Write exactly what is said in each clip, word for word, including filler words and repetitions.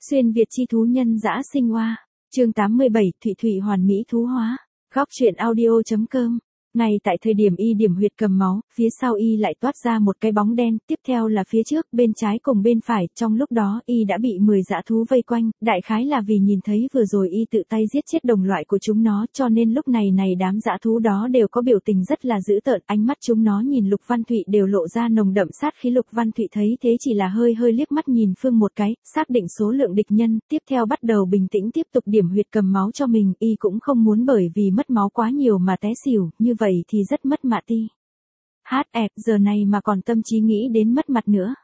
Xuyên Việt chi thú nhân dã sinh oa. Chương tám mươi bảy, Thụy Thụy hoàn mỹ thú hóa. Góc truyện audio.com. Ngay tại thời điểm y điểm huyệt cầm máu, phía sau y lại toát ra một cái bóng đen, tiếp theo là phía trước, bên trái cùng bên phải, trong lúc đó y đã bị mười dã thú vây quanh, đại khái là vì nhìn thấy vừa rồi y tự tay giết chết đồng loại của chúng nó, cho nên lúc này này đám dã thú đó đều có biểu tình rất là dữ tợn, ánh mắt chúng nó nhìn Lục Văn Thụy đều lộ ra nồng đậm sát khí. Lục Văn Thụy thấy thế chỉ là hơi hơi liếc mắt nhìn Phương một cái, xác định số lượng địch nhân, tiếp theo bắt đầu bình tĩnh tiếp tục điểm huyệt cầm máu cho mình, y cũng không muốn bởi vì mất máu quá nhiều mà té xỉu, như vậy thì rất mất mặt đi. Hát ẹt, giờ này mà còn tâm trí nghĩ đến mất mặt nữa.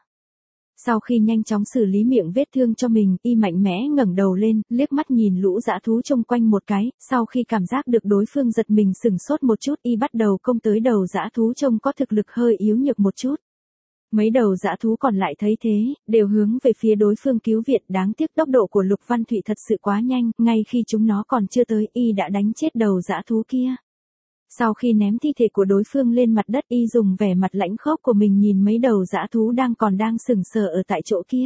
Sau khi nhanh chóng xử lý miệng vết thương cho mình, y mạnh mẽ ngẩng đầu lên, liếc mắt nhìn lũ dã thú chung quanh một cái, sau khi cảm giác được đối phương giật mình sửng sốt một chút, y bắt đầu công tới đầu dã thú trông có thực lực hơi yếu nhược một chút. Mấy đầu dã thú còn lại thấy thế, đều hướng về phía đối phương cứu viện, đáng tiếc tốc độ của Lục Văn Thụy thật sự quá nhanh, ngay khi chúng nó còn chưa tới, y đã đánh chết đầu dã thú kia. Sau khi ném thi thể của đối phương lên mặt đất, y dùng vẻ mặt lãnh khốc của mình nhìn mấy đầu dã thú đang còn đang sừng sờ ở tại chỗ kia.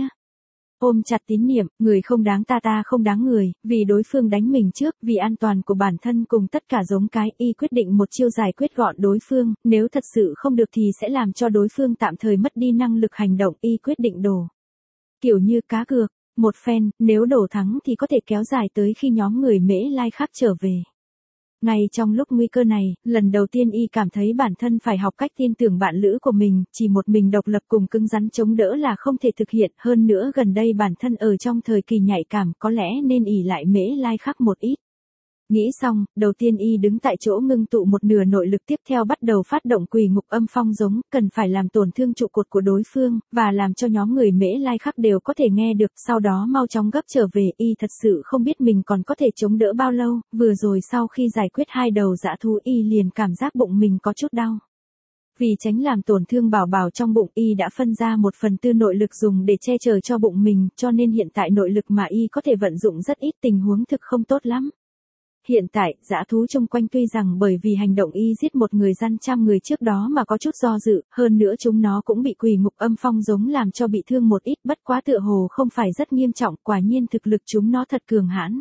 Ôm chặt tín niệm, người không đáng ta ta không đáng người, vì đối phương đánh mình trước, vì an toàn của bản thân cùng tất cả giống cái, y quyết định một chiêu giải quyết gọn đối phương, nếu thật sự không được thì sẽ làm cho đối phương tạm thời mất đi năng lực hành động, y quyết định đổ. Kiểu như cá cược, một phen, nếu đổ thắng thì có thể kéo dài tới khi nhóm người Mễ Lai khác trở về. Ngay trong lúc nguy cơ này, lần đầu tiên y cảm thấy bản thân phải học cách tin tưởng bạn lữ của mình, chỉ một mình độc lập cùng cứng rắn chống đỡ là không thể thực hiện, hơn nữa gần đây bản thân ở trong thời kỳ nhạy cảm, có lẽ nên ỷ lại Mễ Lai khắc một ít. Nghĩ xong, đầu tiên y đứng tại chỗ ngưng tụ một nửa nội lực, tiếp theo bắt đầu phát động quỳ ngục âm phong giống, cần phải làm tổn thương trụ cột của đối phương, và làm cho nhóm người Mễ Lai khắc đều có thể nghe được, sau đó mau chóng gấp trở về. Y thật sự không biết mình còn có thể chống đỡ bao lâu, vừa rồi sau khi giải quyết hai đầu dã thú y liền cảm giác bụng mình có chút đau. Vì tránh làm tổn thương bảo bảo trong bụng, y đã phân ra một phần tư nội lực dùng để che chở cho bụng mình, cho nên hiện tại nội lực mà y có thể vận dụng rất ít, tình huống thực không tốt lắm. Hiện tại, dã thú chung quanh tuy rằng bởi vì hành động y giết một người gian trăm người trước đó mà có chút do dự, hơn nữa chúng nó cũng bị quỳ ngục âm phong giống làm cho bị thương một ít, bất quá tựa hồ không phải rất nghiêm trọng, quả nhiên thực lực chúng nó thật cường hãn.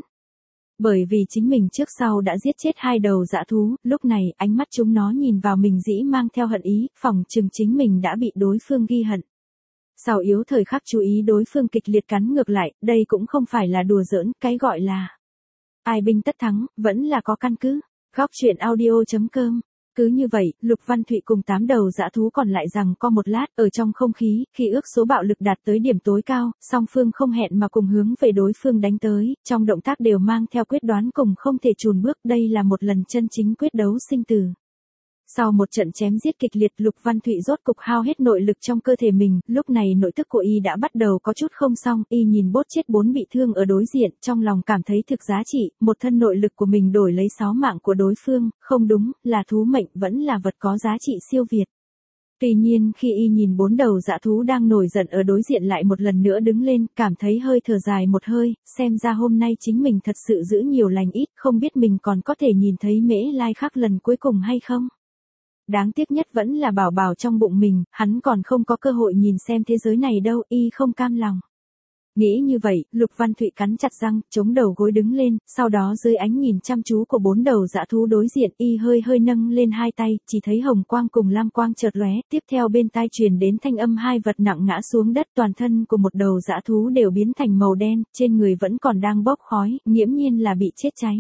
Bởi vì chính mình trước sau đã giết chết hai đầu dã thú, lúc này ánh mắt chúng nó nhìn vào mình dĩ mang theo hận ý, phỏng chừng chính mình đã bị đối phương ghi hận. Sau yếu thời khắc chú ý đối phương kịch liệt cắn ngược lại, đây cũng không phải là đùa giỡn, cái gọi là ai binh tất thắng, vẫn là có căn cứ. Góc truyện audio.com. Cứ như vậy, Lục Văn Thụy cùng tám đầu dã thú còn lại rằng co một lát, ở trong không khí, khi ước số bạo lực đạt tới điểm tối cao, song phương không hẹn mà cùng hướng về đối phương đánh tới, trong động tác đều mang theo quyết đoán cùng không thể chùn bước, đây là một lần chân chính quyết đấu sinh tử. Sau một trận chém giết kịch liệt, Lục Văn Thụy rốt cục hao hết nội lực trong cơ thể mình, lúc này nội tức của y đã bắt đầu có chút không xong, y nhìn bốt chết bốn bị thương ở đối diện, trong lòng cảm thấy thực giá trị, một thân nội lực của mình đổi lấy sáu mạng của đối phương, không đúng, là thú mệnh vẫn là vật có giá trị siêu việt. Tuy nhiên khi y nhìn bốn đầu dã thú đang nổi giận ở đối diện lại một lần nữa đứng lên, cảm thấy hơi thở dài một hơi, xem ra hôm nay chính mình thật sự giữ nhiều lành ít, không biết mình còn có thể nhìn thấy Mễ Lai khắc lần cuối cùng hay không. Đáng tiếc nhất vẫn là bảo bảo trong bụng mình, hắn còn không có cơ hội nhìn xem thế giới này đâu, y không cam lòng. Nghĩ như vậy, Lục Văn Thụy cắn chặt răng, chống đầu gối đứng lên, sau đó dưới ánh nhìn chăm chú của bốn đầu dã thú đối diện, y hơi hơi nâng lên hai tay, chỉ thấy hồng quang cùng lam quang chợt lóe, tiếp theo bên tai truyền đến thanh âm hai vật nặng ngã xuống đất, toàn thân của một đầu dã thú đều biến thành màu đen, trên người vẫn còn đang bốc khói, nghiễm nhiên là bị chết cháy.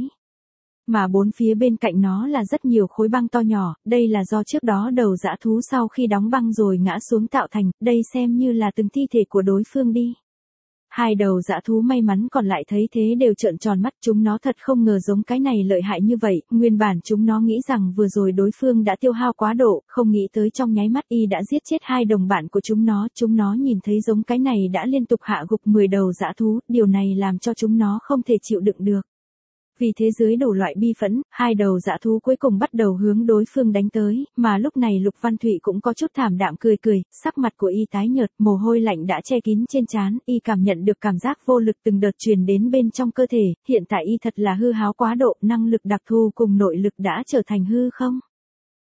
Mà bốn phía bên cạnh nó là rất nhiều khối băng to nhỏ, đây là do trước đó đầu dã thú sau khi đóng băng rồi ngã xuống tạo thành, đây xem như là từng thi thể của đối phương đi. Hai đầu dã thú may mắn còn lại thấy thế đều trợn tròn mắt, chúng nó thật không ngờ giống cái này lợi hại như vậy, nguyên bản chúng nó nghĩ rằng vừa rồi đối phương đã tiêu hao quá độ, không nghĩ tới trong nháy mắt y đã giết chết hai đồng bạn của chúng nó, chúng nó nhìn thấy giống cái này đã liên tục hạ gục mười đầu dã thú, điều này làm cho chúng nó không thể chịu đựng được. Vì thế dưới đủ loại bi phẫn, hai đầu dã thú cuối cùng bắt đầu hướng đối phương đánh tới, mà lúc này Lục Văn Thụy cũng có chút thảm đạm cười cười, sắc mặt của y tái nhợt, mồ hôi lạnh đã che kín trên trán, y cảm nhận được cảm giác vô lực từng đợt truyền đến bên trong cơ thể, hiện tại y thật là hư háo quá độ, năng lực đặc thù cùng nội lực đã trở thành hư không.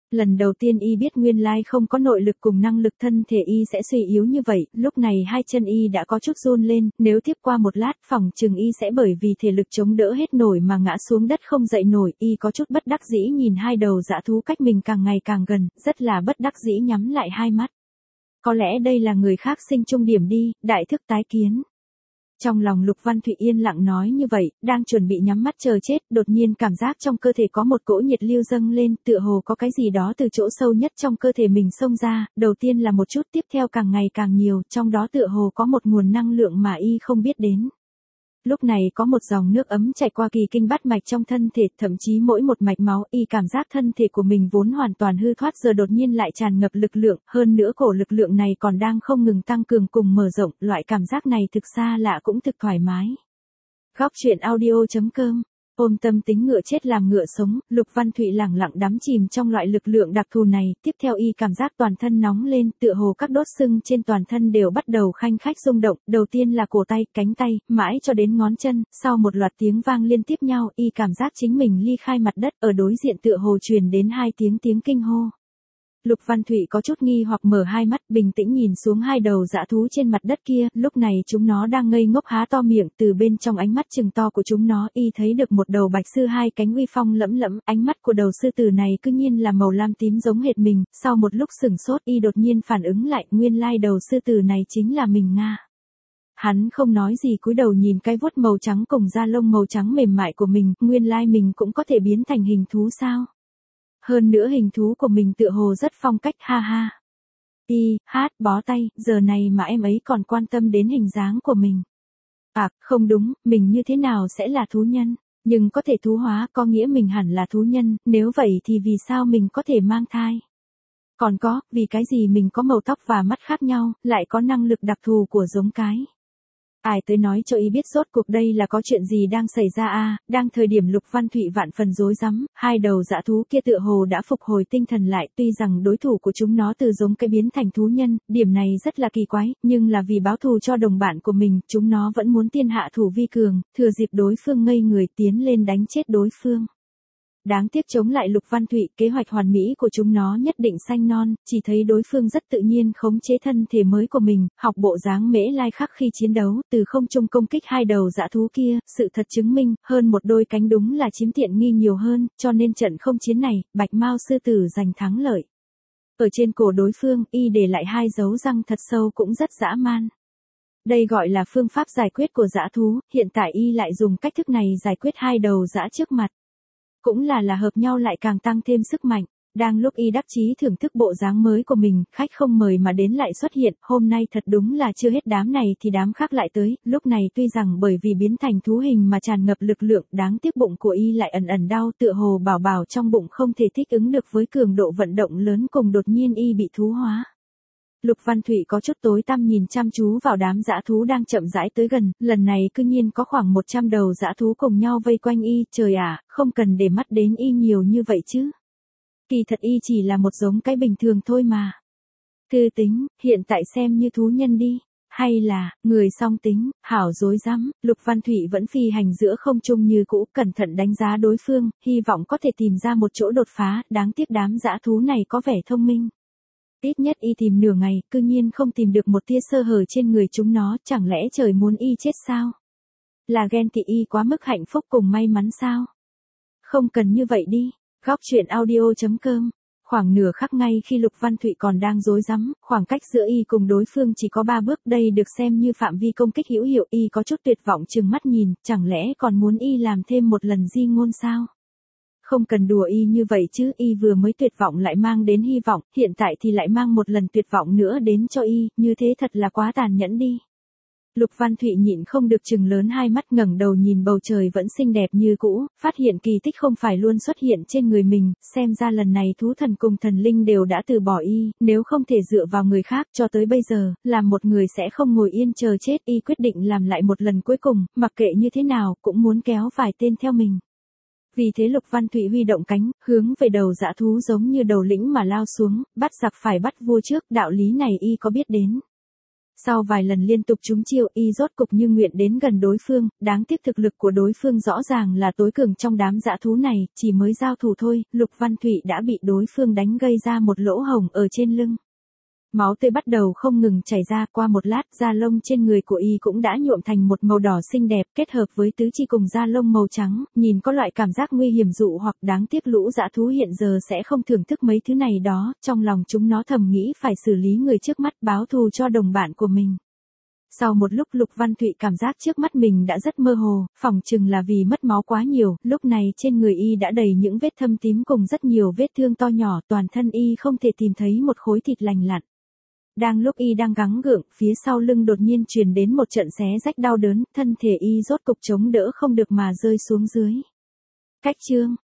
Lần đầu tiên y biết nguyên lai không có nội lực cùng năng lực thân thể y sẽ suy yếu như vậy, lúc này hai chân y đã có chút run lên, nếu tiếp qua một lát phòng chừng y sẽ bởi vì thể lực chống đỡ hết nổi mà ngã xuống đất không dậy nổi, y có chút bất đắc dĩ nhìn hai đầu dã thú cách mình càng ngày càng gần, rất là bất đắc dĩ nhắm lại hai mắt. Có lẽ đây là người khác sinh chung điểm đi, đại thức tái kiến. Trong lòng Lục Văn Thụy yên lặng nói như vậy, đang chuẩn bị nhắm mắt chờ chết, đột nhiên cảm giác trong cơ thể có một cỗ nhiệt lưu dâng lên, tựa hồ có cái gì đó từ chỗ sâu nhất trong cơ thể mình xông ra, đầu tiên là một chút tiếp theo càng ngày càng nhiều, trong đó tựa hồ có một nguồn năng lượng mà y không biết đến. Lúc này có một dòng nước ấm chảy qua kỳ kinh bát mạch trong thân thể, thậm chí mỗi một mạch máu y cảm giác thân thể của mình vốn hoàn toàn hư thoát giờ đột nhiên lại tràn ngập lực lượng, hơn nữa cổ lực lượng này còn đang không ngừng tăng cường cùng mở rộng, loại cảm giác này thực xa lạ cũng thực thoải mái. Góc truyện audio chấm com Ôm tâm tính ngựa chết làm ngựa sống, Lục Văn Thụy lẳng lặng đắm chìm trong loại lực lượng đặc thù này, tiếp theo y cảm giác toàn thân nóng lên, tựa hồ các đốt sưng trên toàn thân đều bắt đầu khanh khách rung động, đầu tiên là cổ tay, cánh tay, mãi cho đến ngón chân, sau một loạt tiếng vang liên tiếp nhau, y cảm giác chính mình ly khai mặt đất, ở đối diện tựa hồ truyền đến hai tiếng tiếng kinh hô. Lục Văn Thụy có chút nghi hoặc mở hai mắt, bình tĩnh nhìn xuống hai đầu dã thú trên mặt đất kia, lúc này chúng nó đang ngây ngốc há to miệng, từ bên trong ánh mắt trừng to của chúng nó, y thấy được một đầu bạch sư hai cánh uy phong lẫm lẫm, ánh mắt của đầu sư tử này cứ nhiên là màu lam tím giống hệt mình, sau một lúc sửng sốt y đột nhiên phản ứng lại, nguyên lai đầu sư tử này chính là mình Nga. Hắn không nói gì cúi đầu nhìn cái vuốt màu trắng cùng da lông màu trắng mềm mại của mình, nguyên lai mình cũng có thể biến thành hình thú sao? Hơn nữa hình thú của mình tựa hồ rất phong cách, ha ha. Y, hát, bó tay, giờ này mà em ấy còn quan tâm đến hình dáng của mình. À, không đúng, mình như thế nào sẽ là thú nhân, nhưng có thể thú hóa có nghĩa mình hẳn là thú nhân, nếu vậy thì vì sao mình có thể mang thai? Còn có, vì cái gì mình có màu tóc và mắt khác nhau, lại có năng lực đặc thù của giống cái? Ai tới nói cho y biết rốt cuộc đây là có chuyện gì đang xảy ra a? À, đang thời điểm Lục Văn Thụy vạn phần rối rắm, hai đầu dã thú kia tựa hồ đã phục hồi tinh thần lại, tuy rằng đối thủ của chúng nó từ giống cái biến thành thú nhân, điểm này rất là kỳ quái, nhưng là vì báo thù cho đồng bạn của mình, chúng nó vẫn muốn tiên hạ thủ vi cường, thừa dịp đối phương ngây người tiến lên đánh chết đối phương. Đáng tiếc chống lại Lục Văn Thụy, kế hoạch hoàn mỹ của chúng nó nhất định xanh non, chỉ thấy đối phương rất tự nhiên khống chế thân thể mới của mình, học bộ dáng Mễ Lai Khắc khi chiến đấu, từ không trung công kích hai đầu dã thú kia, sự thật chứng minh, hơn một đôi cánh đúng là chiếm tiện nghi nhiều hơn, cho nên trận không chiến này, Bạch Mao sư tử giành thắng lợi. Ở trên cổ đối phương, y để lại hai dấu răng thật sâu cũng rất dã man. Đây gọi là phương pháp giải quyết của dã thú, hiện tại y lại dùng cách thức này giải quyết hai đầu dã trước mặt. Cũng là là hợp nhau lại càng tăng thêm sức mạnh. Đang lúc y đắc chí thưởng thức bộ dáng mới của mình, khách không mời mà đến lại xuất hiện, hôm nay thật đúng là chưa hết đám này thì đám khác lại tới, lúc này tuy rằng bởi vì biến thành thú hình mà tràn ngập lực lượng, đáng tiếc bụng của y lại ẩn ẩn đau, tựa hồ bảo bảo trong bụng không thể thích ứng được với cường độ vận động lớn cùng đột nhiên y bị thú hóa. Lục Văn Thụy có chút tối tăm nhìn chăm chú vào đám dã thú đang chậm rãi tới gần, lần này cư nhiên có khoảng một trăm đầu dã thú cùng nhau vây quanh y, trời ạ, không cần để mắt đến y nhiều như vậy chứ. Kỳ thật y chỉ là một giống cái bình thường thôi mà. Thư tính, hiện tại xem như thú nhân đi, hay là, người song tính, hảo dối rắm, Lục Văn Thụy vẫn phi hành giữa không trung như cũ, cẩn thận đánh giá đối phương, hy vọng có thể tìm ra một chỗ đột phá, đáng tiếc đám dã thú này có vẻ thông minh. Ít nhất y tìm nửa ngày, cư nhiên không tìm được một tia sơ hở trên người chúng nó, chẳng lẽ trời muốn y chết sao? Là ghen tị y quá mức hạnh phúc cùng may mắn sao? Không cần như vậy đi. Góc truyện audio chấm com Khoảng nửa khắc ngay khi Lục Văn Thụy còn đang rối rắm, khoảng cách giữa y cùng đối phương chỉ có ba bước, đây được xem như phạm vi công kích hữu hiệu, y có chút tuyệt vọng trừng mắt nhìn, chẳng lẽ còn muốn y làm thêm một lần di ngôn sao? Không cần đùa y như vậy chứ, y vừa mới tuyệt vọng lại mang đến hy vọng, hiện tại thì lại mang một lần tuyệt vọng nữa đến cho y, như thế thật là quá tàn nhẫn đi. Lục Văn Thụy nhịn không được trừng lớn hai mắt, ngẩng đầu nhìn bầu trời vẫn xinh đẹp như cũ, phát hiện kỳ tích không phải luôn xuất hiện trên người mình, xem ra lần này thú thần cùng thần linh đều đã từ bỏ y, nếu không thể dựa vào người khác cho tới bây giờ, làm một người sẽ không ngồi yên chờ chết, y quyết định làm lại một lần cuối cùng, mặc kệ như thế nào, cũng muốn kéo vài tên theo mình. Vì thế Lục Văn Thụy huy động cánh, hướng về đầu dã thú giống như đầu lĩnh mà lao xuống, bắt giặc phải bắt vua trước, đạo lý này y có biết đến. Sau vài lần liên tục trúng chiêu, y rốt cục như nguyện đến gần đối phương, đáng tiếc thực lực của đối phương rõ ràng là tối cường trong đám dã thú này, chỉ mới giao thủ thôi, Lục Văn Thụy đã bị đối phương đánh gây ra một lỗ hổng ở trên lưng. Máu tươi bắt đầu không ngừng chảy ra, qua một lát, da lông trên người của y cũng đã nhuộm thành một màu đỏ xinh đẹp, kết hợp với tứ chi cùng da lông màu trắng, nhìn có loại cảm giác nguy hiểm dụ hoặc đáng tiếc lũ dã thú hiện giờ sẽ không thưởng thức mấy thứ này đó, trong lòng chúng nó thầm nghĩ phải xử lý người trước mắt báo thù cho đồng bạn của mình. Sau một lúc Lục Văn Thụy cảm giác trước mắt mình đã rất mơ hồ, phỏng chừng là vì mất máu quá nhiều, lúc này trên người y đã đầy những vết thâm tím cùng rất nhiều vết thương to nhỏ, toàn thân y không thể tìm thấy một khối thịt lành lặn. Đang lúc y đang gắng gượng, phía sau lưng đột nhiên truyền đến một trận xé rách đau đớn, thân thể y rốt cục chống đỡ không được mà rơi xuống dưới. Cách chương